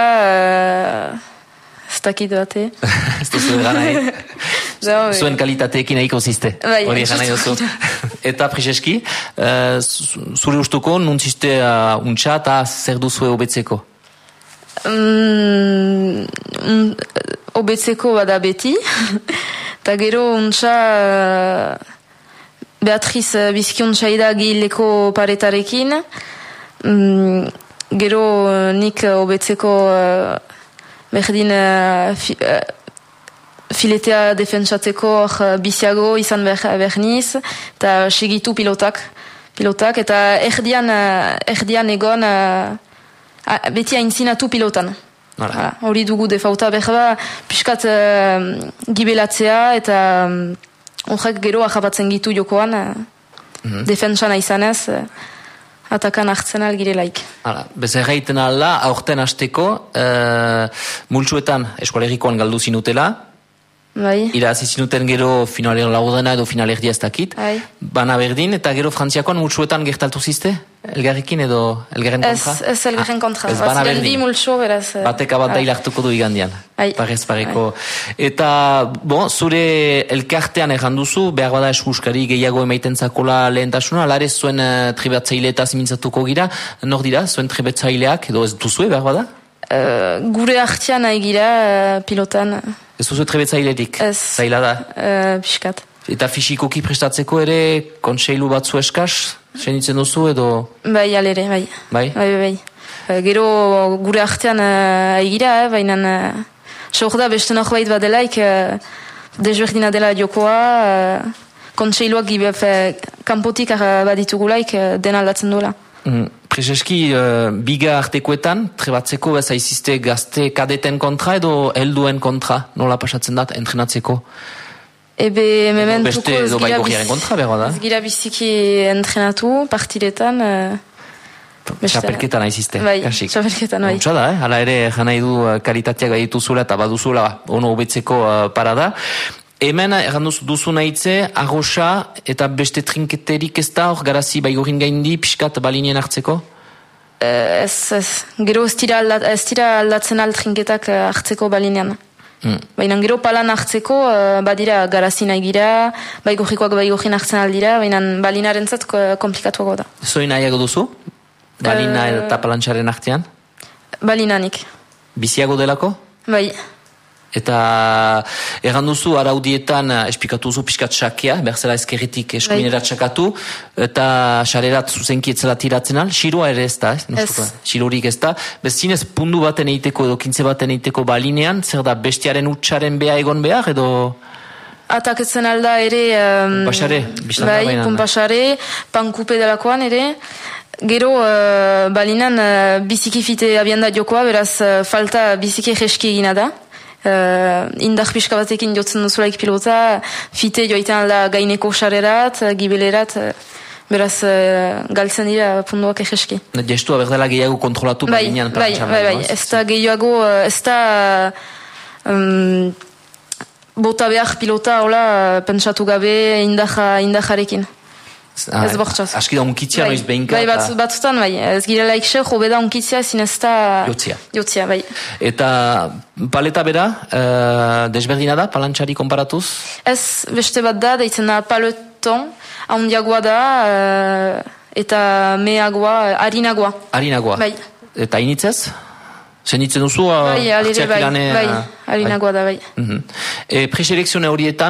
ez dakit bate. Ez duzu egan nahi. Zuen kalitateekin nahiko ziste. Hori egan nahi duzu. Eta Prezeski, zure ustuko, nuntziste untxa eta zer duzue hobetzeko? Hobetzeko bada beti. Eta gero untxa Beatriz biziki untxaida gileko paretarekin. Gero nik hobetzeko berdin filetea defentsatzeko biziago izan berniz, eta segitu pilotak, eta erdian egon beti aintzinatu pilotan. Hori dugu defauta behar, piskat gibelatzea eta horrek gero ahabatzen gitu jokoan, defensan izanez, atakan hartzen algirelaik. Bez erraiten alda, aurten hasteko, multsuetan eskualerikoan galdu zinutela, Bai. Irazi zinuten gero finaler laudena edo finalerdia ez dakit. Bana berdin, eta gero frantziakoan multsuetan gertaltu zizte? Elgarrekin edo elgarren kontra? Ez elgarren kontra. Ez bana berdin. Bi multsu, beraz. Bateka bat dailartuko du igandian. Parez pareko. Eta, zure elkartean erranduzu, behar bada eskuskari gehiago emaiten zakola lehentasuna, alare zuen trebatzaile eta zimintzatuko gira, nor dira, zuen trebatzaileak, edo ez duzue behar bada? Gure hartian nahi gira pilotan. Ez duzu trebetzailerik? Ez. Zaila da? Piskat. Eta fisikoki prestatzeko ere kontseilu batzu eskaz? Senitzen duzu edo? Bai, alere, bai. Bai? Gero gure artean egira, baina sok da beste norbait badelaik desberdina dela jokoa, kontseiluak kanpotik baditugulaik dena aldatzen duela. Prezeski, biga artekoetan, trebatzeko bezaizizte gazte kadeten kontra edo helduen kontra, nola pasatzen dat, entrenatzeko? Ebe, mementuko ez gira biziki entrenatu, partidetan. Txapelketan aizizte. Bai, txapelketan, bai. Untsa da, hala ere, jana du kalitateak gaituzula eta baduzula ono hobetzeko parada. Hemen, erranduz duzu nahitze, arroxa eta beste trinketerik ez da, hor garazi baigorin gaindi, pixkat balinien hartzeko? Ez. Gero ez dira aldatzen trinketak hartzeko balinean. Baina gero palan hartzeko, badira garazi nahi gira, baigorikoak baigorin hartzen aldira, baina balinaren zat komplikatuago da. Zoi nahiago duzu? Balina eta palantxaren artean? Balinanik. Biziago delako? Bai. Eta erranduzu araudietan esplikatu duzu pixkat xakea, berzela ezkerritik eskuinera txakatu, eta xarerat zuzenki etzela tiratzen al, xirua ere ez da, xirurik ez da, bezinez pundu baten eiteko edo kintze baten eiteko balinean, zer da bestiaren utxaren beha egon behar edo... Ataketzen alda ere... Pumpasare, bai, pumpasare, pankupe delakoan ere... Gero, balinan biziki fite abian da jokoa, beraz falta biziki jeski egina da. Indar pixka batekin jotzen duzulaik pilota, fite joitan alda gaineko xarerat, gibelerat, beraz galtzen dira punduak egeski. Gestua berdela gehiago kontrolatu balinean plantxamen. Bai, ez da gehiago, ez da bota behar pilota, hola, pentsatu gabe indajarekin. Ez bortxaz. Aski da unkitzia noiz behinka. Bai, batzutan, bai. Ez girela ikxe, jobe da unkitzia, zinez da... Jotzia, bai. Eta paleta bera, desberdina da, palantxari konparatuz? Ez, beste bat da, deitzen da paleton, haundiagoa da, eta meagoa, harinagoa. Harinagoa. Bai. Eta initzez? Zenitzen duzu? Bai, harinagoa da, bai. Preselekzione horietan,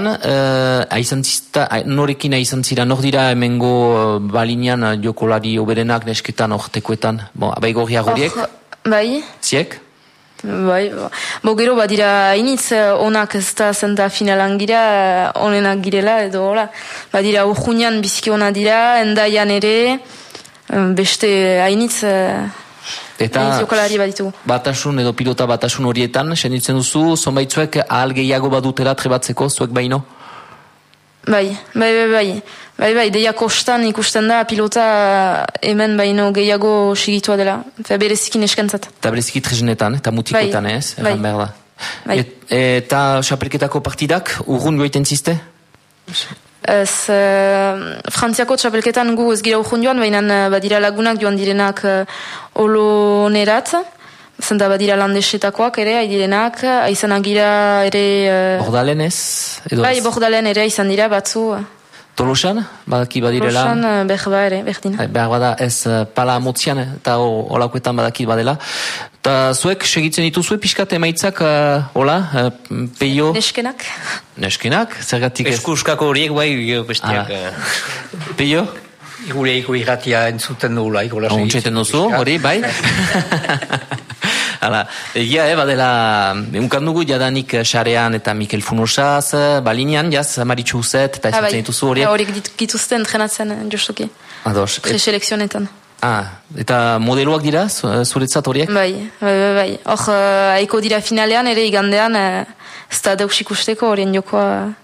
norekin aizan zira, nor dira hemengo balinean jokolari oberenak nesketan ortekoetan? Abaigorria horiek? Bai. Ziek? Bai, gero badira hainitz onak ez da zenta finalan gira, onenak girela edo hola. Badira urjunian biziki ona dira, endaian ere, beste hainitz... Eta batasun edo pilota batasun horietan, senitzen duzu, zonbaitzuek ahal gehiago badutela trebatzeko, zuek baino? Bai, deia kostan ikusten da pilota hemen baino gehiago sigitua dela, berezikin eskentzat. Eta bereziki treznetan, eta mutikoetan ez, erran behar da. Eta xapelketako partidak, urrun goiten ziste? Ez, Frantziako txapelketan gu ez gira urjun joan, baina badira lagunak joan direnak olonerat, zenta badira landesetakoak ere, haidirenak, aizanak gira ere... Bordalen ez? Bai, Bordalen ere aizan dira batzu. Tolosan? Badaki badirela? Tolosan behar ere, berdin. Behar bada ez pala motzian eta olakoetan badaki badela. Eta zuek segitzen dituzue pixkat emaitzak, peio? Neskenak. Neskenak? Zergatik ez? Eskuskako horiek bai bestiak. Peio? Igureiko irratia entzuten dugula. Untxeten duzu, hori, bai? Hala, egia, badela, unkan dugu jadanik xarean eta Mikel Funosaz, balinean, jaz, Maritxu Uzet, eta ezatzen dituzu horiek? Horiek dituzten entrenatzen, jostuki. Ados. Preselekzionetan. Eta modeloak dira, zuretzat horiek? Bai. Hor, haiko dira finalean, ere igandean, ez da deus ikusteko horien jokoa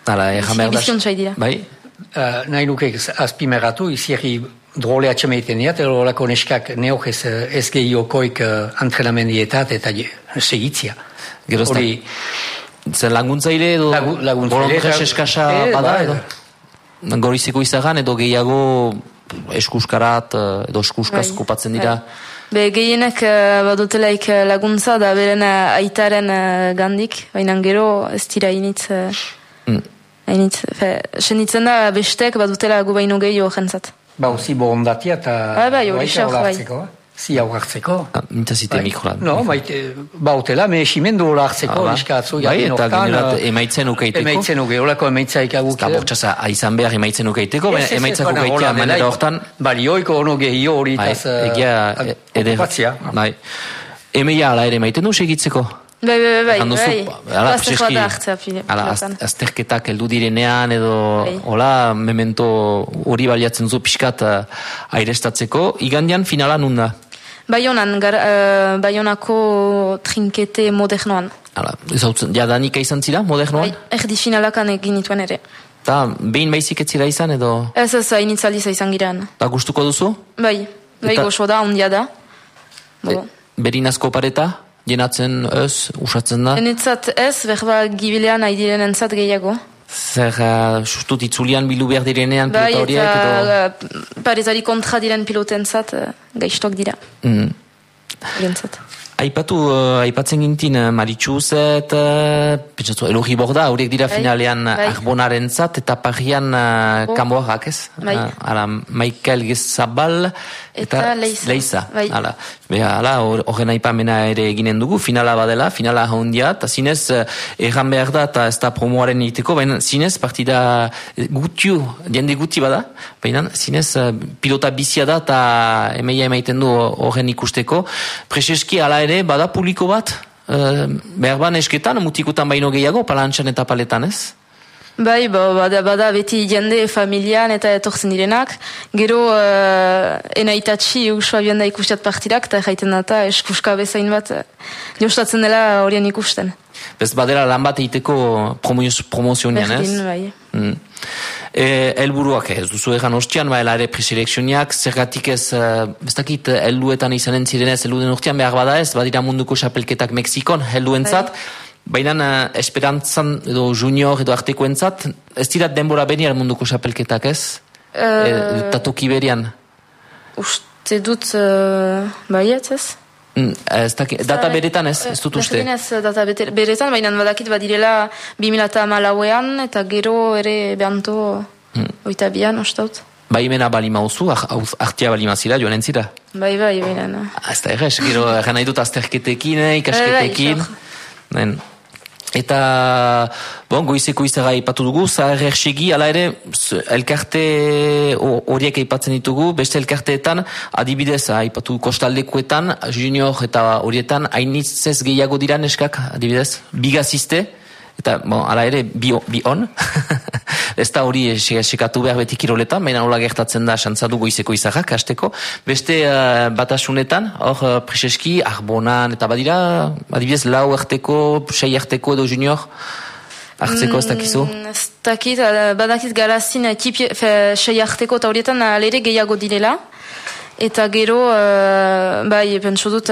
Hala, biziontzai dira. Bai? Nahi nuke azpimeratu, izierri drole atxameiten diat, erolako neskak neok ez gehiokoik antrenamendietat eta segitzia. Gerozta, zer laguntzaile edo bolondres eskasa bada edo? Gorizeko izagan edo gehiago eskuskarat edo eskuskaz kopatzen dira? Gehienek badutelaik laguntza da beren aitaren gandik, baina gero ez dira initz... Senitzen da bestek badutela gu baino gehiago jentzat. Uzi borondatia eta... Bai, hori xauk, zi hau hartzeko. Mintzazite mikroan. No, bautela, meheximendu hori hartzeko, eskatzu. Bai, eta generat emaitzen ukeiteko. Emaitzen uke, horako emaitzaik aguk. Eta bortxasa, aizan behar emaitzen ukeiteko, emaitzako ukeitea manera hortan. Balioiko ono gehiago hori okupatzia. Bai, emeia ala ere maiten du segitzeko? Bai. Plastikoa da hartzea pilotan. Azterketak heldu direnean edo hola memento hori baliatzen zu pixkat airestatzeko. Igandian finala nun da? Baionako trinkete modernoan. Jadanika izan zira modernoan? Erdi finalakan egin nituen ere. Eta behin baizik ez zira izan edo? Ez, initzaliza izan girean. Eta gustuko duzu? Bai, goxo da, ondia da. Berinazko pareta? Jenatzen ez, usatzen da? Enetzat ez, berba gibilean haidiren entzat gehiago. Zer, sustut itzulian bilu behar direnean pilota horiek edo? Bai, eta paretari kontra diren pilotentzat gaiztok dira. Gentzat. Aipatzen gintin Maritxuzet, pentsatu, Elogi Borda, horiek dira finalean Arbonaren zat, eta parian Kamboarrak, ez? Hala, Michael Gezabal eta Leiza. Hala, horren aipamena ere eginen dugu, finala badela, finala haundia, eta zinez, erran behar da, eta ez da promoaren egiteko, baina zinez, partida jende guti bada, baina zinez, pilota bizia da, eta emeia emaiten du horren ikusteko, preseski ala ere, bada publiko bat, behar ban esketan, mutikutan baino gehiago, palantxan eta paletan, ez? Bai, bada beti jende familian eta etortzen direnak, gero enaitatxi usua bian da ikustat partidak, eta jaiten data eskuska bezain bat jostatzen dela horien ikusten. Bez badera lan bat egiteko promozionian, ez? Berdin, bai. Elburuak ez duzu egan ostian, baila ere preselekzioniak, zergatik ez dakit helduetan izanen zirenez, helduen urtean behar bada ez, badira munduko xapelketak Mexikon, helduentzat, baina esperantzan edo junior edo artekoentzat, ez dira denbora beniar munduko xapelketak ez? Tatoki berian? Uste dut baietz ez? Data beretan ez dut uste? Data beretan, baina badakit badirela 2014an eta gero ere behanto oita bian, ostaut. Baimena balima ozu, artia balima zira, joan entzira? Bai, baina. Ez da errez, gero gana idut azterketekin, ikasketekin. Eta, goizeko izaga ipatu dugu, zahar ersegi, ala ere, elkarte horiek aipatzen ditugu, beste elkarteetan, adibidez, ipatu kostaldekuetan, junior eta horietan, hainitzez gehiago dira neskak, adibidez, bigaziste, eta, ala ere, bi on, ez da hori esekatu behar beti kiroletan, baina hola gertatzen da xantzadu goizeko izagak, hasteko. Beste batasunetan, hor preseski, Arbonan, eta badira, adibidez, 4 arteko, 6 arteko edo junior, hartzeko ez dakizu? Ez dakit, badakit garazin, 6 arteko eta horietan alere gehiago direla, eta gero, bai, pentsu dut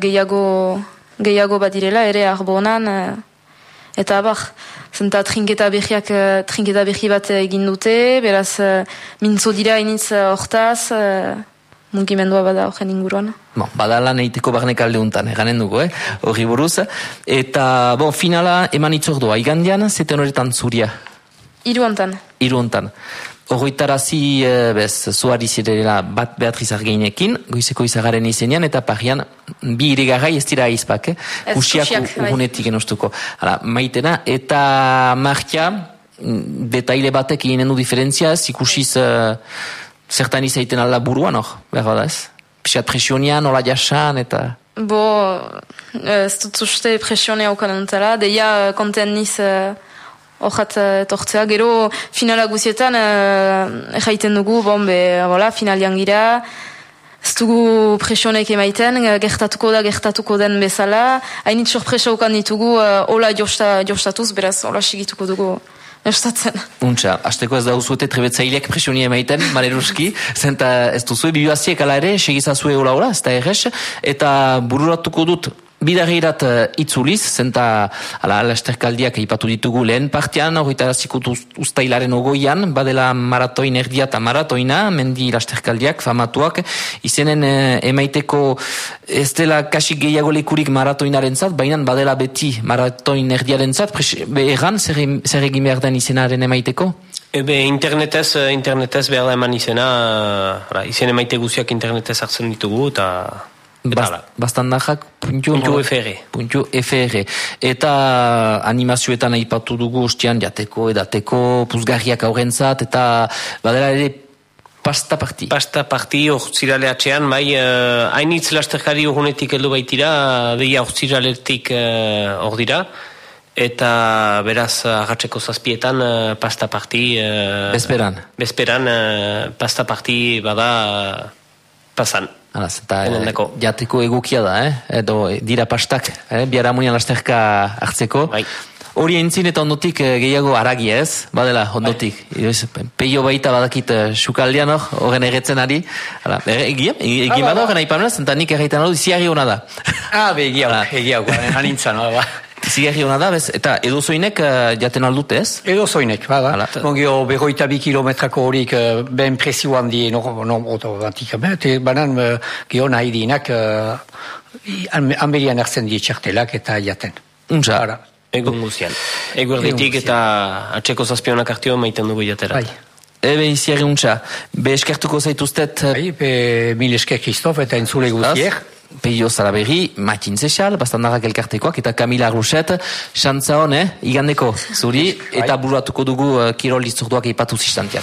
gehiago badirela, ere Arbonan, eta abar, zenta trinketa behi bat egin dute, beraz mintzo dira initz hortaz, mugimendua bada horren inguruan. Bada lan egiteko barnek alde untan, eganen dugu, hori buruz. Eta, finala eman itzordua, igandian, zeten horretan zuria? 3 hontan. 3 hontan. Horretarazi, zuari zirela bat Beatriz Argeinekin, goizeko izagaren izenean, eta parian, 2 iregarrai ez dira aizpak, kusiak ugunetik enostuko. Maitena, eta markia, detaile batek eginen du diferentzia, zikusiz zertan izaiten ala buruan, behar bada ez? Pisat presionian, hola jasan, eta... Ez dut uste presionia okan entara, deia konten niz... Horrat etortzea, gero finala guzietan jaiten dugu, finalian gira, ez dugu presionek emaiten, gertatuko den bezala, hainit sorpresa okan ditugu, hola jostatuz, beraz, hola sigituko dugu Eustatzen. Untxa, hasteko ez da uzuete trebetzaileak presionia emaiten, maleruski, zenta ez duzue, biduaziek ala ere, segizazue hola, ez da errez, eta bururatuko dut, bidarreirat itzuliz, zenta lasterkaldiak eipatu ditugu lehen partian, horita zikut ustailaren ogoian, badela maratoin erdia eta maratoina, mendi lasterkaldiak, famatuak, izenen emaiteko ez dela kasik gehiago lekurik maratoinaren zat, baina badela beti maratoin erdiaren zat, erran zer egin behar den izenaren emaiteko? Internetez behar da eman izena, izen emaite guziak internetez hartzen ditugu, eta... Bastandajak .fr eta animazioetan aipatu dugu ustean jateko, edateko, puzgarriak aurrentzat eta badela ere pasta parti. Pasta parti ortziraleatxean, bai, hainitz lasterkari urgunetik heldu baitira, deia ortziraletik hor dira, eta beraz agatzeko zazpietan pasta parti... Bezperan pasta parti bada pasan. Eta jateko egukia da, edo dira pastak, biara amunian lasterka hartzeko. Hori entzin eta ondotik gehiago aragi ez, badela ondotik. Peio baita badakit sukaldian horren erretzen ari. Egin bada horren aipamenaz, eta nik erreitan hori ziarri hona da. Egiago, hanintzan, Zigarri hona da, eta edozoinek jaten aldute ez? Edozoinek, bada. Gio, 22 kilometrako horik ben presio handi, banan gio nahi dinak hanberian hartzen die txartelak eta jaten. Untza. Egun guzian. Eguerdetik eta atxeko zazpionak hartio maiten dugu jatera. Ebe iziarri untza. Be eskertuko zaituztet... Mil esker Kristof eta entzule guzier. Peio Zalaberri, Matin Zesal, Bastandarrak elkartekoak, eta Kamila Ruset, xantza hon, igandeko zuri, eta buratuko dugu kirol izurduak eipatu zistantian.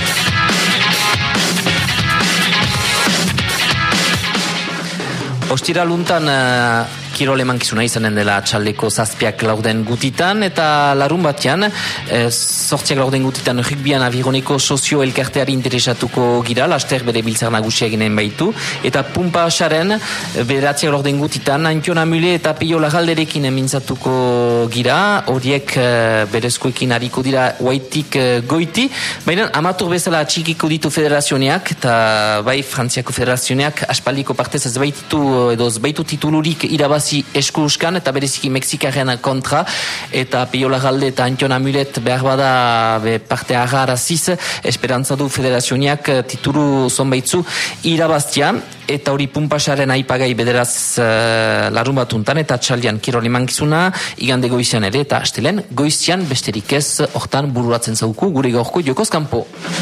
Ostiraluntan kirol emankizuna izanen dela txaldeko zazpiak laurden gutitan, eta larun batean, sortziak laurden gutitan rugbian avironeko sozio elkarteari interesatuko gira, laster bere biltzar nagusia eginen baitu, eta pumpa asaren, beratziak laurden gutitan, Antion Amule eta Peio Lagalderekin mintzatuko gira, horiek berezkoekin hariko dira waitik goiti, baina amatur bezala txikiko ditu federazioneak, eta bai Frantziako federazioneak aspaldiko partez ez baititu edo ez baitu titulurik irabazi eskuskan eta bereziki Mexikaren kontra eta Peio Lagalde eta Antion Amulet behar bada parte agaraziz esperantza du federazioneak titulu zonbaitzu irabaztian eta hori pumpasaren aipagai bederaz larun batuntan eta txaldian kirol emankizuna igande goizian ere eta astelen goizian besterik ez hortan bururatzen zauku gure gaurko jokoz kanpo.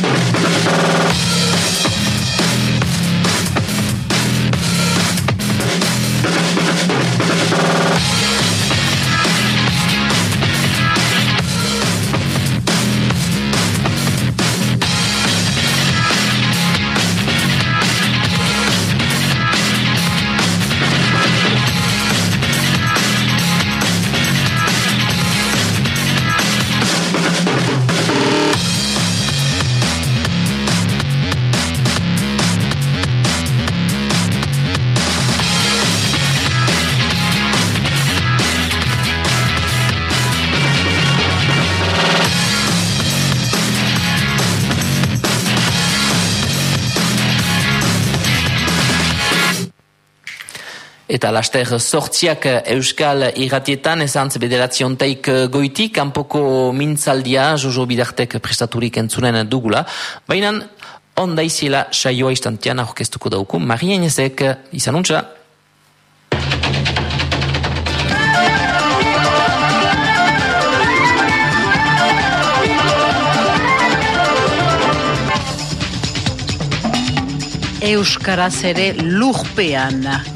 Eta laster sortziak Euskal Irratietan ezantz bederatziontaik goiti, kanpoko mintzaldia Jojo Bidartek prestaturik entzunen dugula. Baina ondaiziela saioa istantean aurkeztuko dauku. Maria Inezek, izan untza. Euskaraz ere lurpean